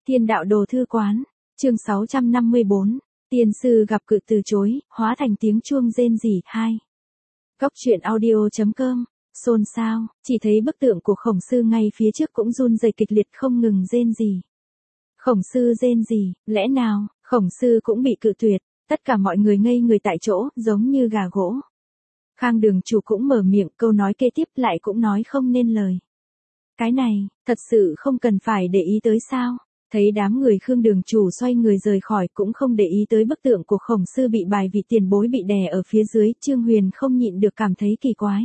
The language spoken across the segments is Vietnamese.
Thiên đạo đồ thư quán, chương 654, tiên sư gặp cự từ chối, hóa thành tiếng chuông rên rỉ 2. Góc truyện audio.com, xôn xao, chỉ thấy bức tượng của khổng sư ngay phía trước cũng run rẩy kịch liệt không ngừng rên rỉ. Khổng sư rên rỉ, lẽ nào, khổng sư cũng bị cự tuyệt, tất cả mọi người ngây người tại chỗ, giống như gà gỗ. Khang Đường chủ cũng mở miệng, câu nói kế tiếp lại cũng nói không nên lời. Cái này, thật sự không cần phải để ý tới sao? Thấy đám người Khương Đường chủ xoay người rời khỏi cũng không để ý tới bức tượng của khổng sư bị bài vị tiền bối bị đè ở phía dưới, Trương Huyền không nhịn được cảm thấy kỳ quái.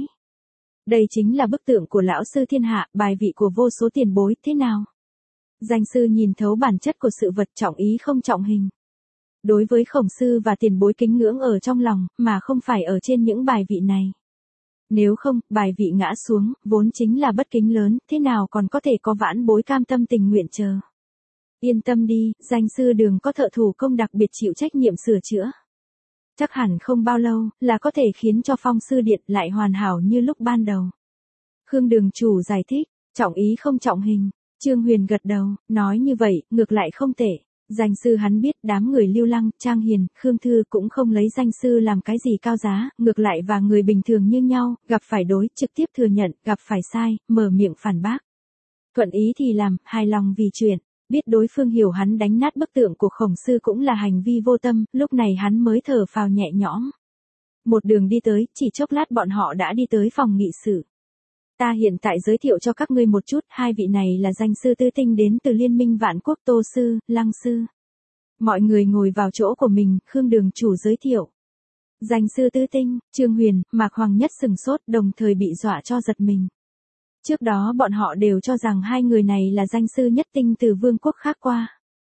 Đây chính là bức tượng của lão sư thiên hạ, bài vị của vô số tiền bối, thế nào? Danh sư nhìn thấu bản chất của sự vật, trọng ý không trọng hình. Đối với khổng sư và tiền bối kính ngưỡng ở trong lòng, mà không phải ở trên những bài vị này. Nếu không, bài vị ngã xuống, vốn chính là bất kính lớn, thế nào còn có thể có vãn bối cam tâm tình nguyện chờ. Yên tâm đi, danh sư Đường có thợ thủ công đặc biệt chịu trách nhiệm sửa chữa. Chắc hẳn không bao lâu, là có thể khiến cho Phong sư điện lại hoàn hảo như lúc ban đầu. Khương Đường chủ giải thích, trọng ý không trọng hình. Trương Huyền gật đầu, nói như vậy, ngược lại không tệ. Danh sư hắn biết đám người Lưu Lăng, Trang Hiền, Khương Thư cũng không lấy danh sư làm cái gì cao giá, ngược lại và người bình thường như nhau, gặp phải đối, trực tiếp thừa nhận, gặp phải sai, mở miệng phản bác. Thuận ý thì làm, hài lòng vì chuyện, biết đối phương hiểu hắn đánh nát bức tượng của khổng sư cũng là hành vi vô tâm, lúc này hắn mới thở phào nhẹ nhõm. Một đường đi tới, chỉ chốc lát bọn họ đã đi tới phòng nghị sự. Ta hiện tại giới thiệu cho các ngươi một chút, hai vị này là danh sư tư tinh đến từ Liên minh Vạn Quốc, Tô sư, Lăng sư. Mọi người ngồi vào chỗ của mình, Khương Đường chủ giới thiệu. Danh sư tư tinh, Trương Huyền, Mạc Hoàng Nhất sừng sốt, đồng thời bị dọa cho giật mình. Trước đó bọn họ đều cho rằng hai người này là danh sư nhất tinh từ vương quốc khác qua.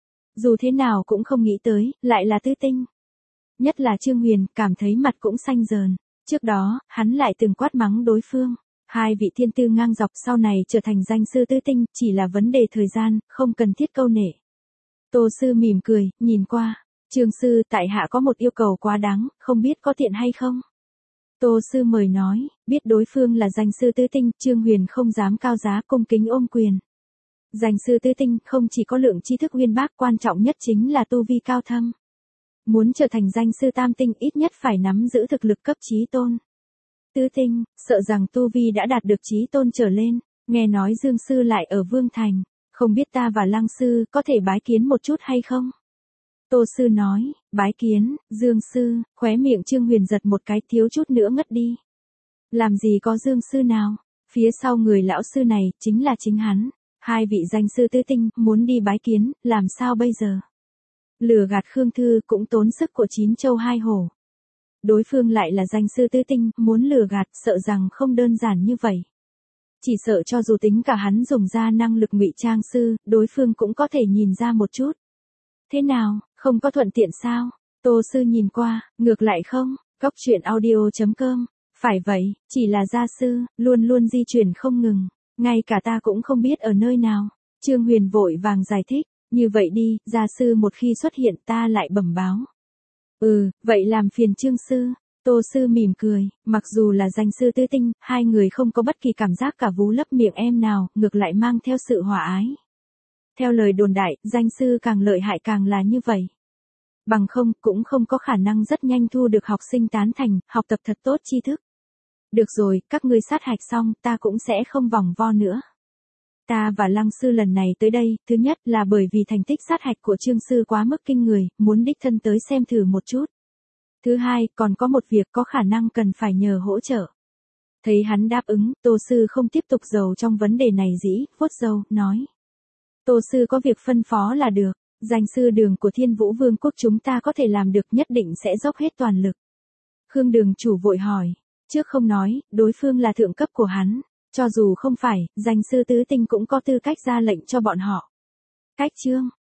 Dù thế nào cũng không nghĩ tới, lại là tư tinh. Nhất là Trương Huyền, cảm thấy mặt cũng xanh dờn. Trước đó, hắn lại từng quát mắng đối phương. Hai vị thiên tư ngang dọc sau này trở thành danh sư tư tinh, chỉ là vấn đề thời gian, không cần thiết câu nể. Tô sư mỉm cười, nhìn qua. Trương sư, tại hạ có một yêu cầu quá đáng, không biết có tiện hay không? Tô sư mời nói, biết đối phương là danh sư tư tinh, Trương Huyền không dám cao giá, cung kính ôm quyền. Danh sư tư tinh không chỉ có lượng tri thức uyên bác, quan trọng nhất chính là tu vi cao thâm. Muốn trở thành danh sư tam tinh ít nhất phải nắm giữ thực lực cấp chí tôn. Tư tinh, sợ rằng tu vi đã đạt được chí tôn trở lên, nghe nói Dương sư lại ở Vương Thành, không biết ta và Lăng sư có thể bái kiến một chút hay không? Tô sư nói, bái kiến, Dương sư, khóe miệng Trương Huyền giật một cái, thiếu chút nữa ngất đi. Làm gì có Dương sư nào, phía sau người lão sư này, chính là chính hắn, hai vị danh sư tư tinh, muốn đi bái kiến, làm sao bây giờ? Lừa gạt Khương Thư cũng tốn sức của 9 châu 2 hổ. Đối phương lại là danh sư tư tinh, muốn lừa gạt, sợ rằng không đơn giản như vậy. Chỉ sợ cho dù tính cả hắn dùng ra năng lực ngụy trang sư, đối phương cũng có thể nhìn ra một chút. Thế nào, không có thuận tiện sao? Tô sư nhìn qua, ngược lại không, góc truyện audio.com, phải vậy, chỉ là gia sư, luôn luôn di chuyển không ngừng, ngay cả ta cũng không biết ở nơi nào. Trương Huyền vội vàng giải thích, như vậy đi, gia sư một khi xuất hiện ta lại bẩm báo. Vậy làm phiền Trương sư. Tô sư mỉm cười, mặc dù là danh sư tư tinh, hai người không có bất kỳ cảm giác cả vú lấp miệng em nào, ngược lại mang theo sự hòa ái. Theo lời đồn đại, danh sư càng lợi hại càng là như vậy. Bằng không, cũng không có khả năng rất nhanh thu được học sinh tán thành, học tập thật tốt tri thức. Được rồi, các ngươi sát hạch xong, ta cũng sẽ không vòng vo nữa. Ta và Lăng sư lần này tới đây, thứ nhất là bởi vì thành tích sát hạch của Trương sư quá mức kinh người, muốn đích thân tới xem thử một chút. Thứ hai, còn có một việc có khả năng cần phải nhờ hỗ trợ. Thấy hắn đáp ứng, Tô sư không tiếp tục giàu trong vấn đề này dĩ, vuốt râu, nói. Tô sư có việc phân phó là được, danh sư Đường của Thiên Vũ Vương quốc chúng ta có thể làm được, nhất định sẽ dốc hết toàn lực. Khương Đường chủ vội hỏi, trước không nói, đối phương là thượng cấp của hắn. Cho dù không phải, danh sư tứ tinh cũng có tư cách ra lệnh cho bọn họ. Cách chương,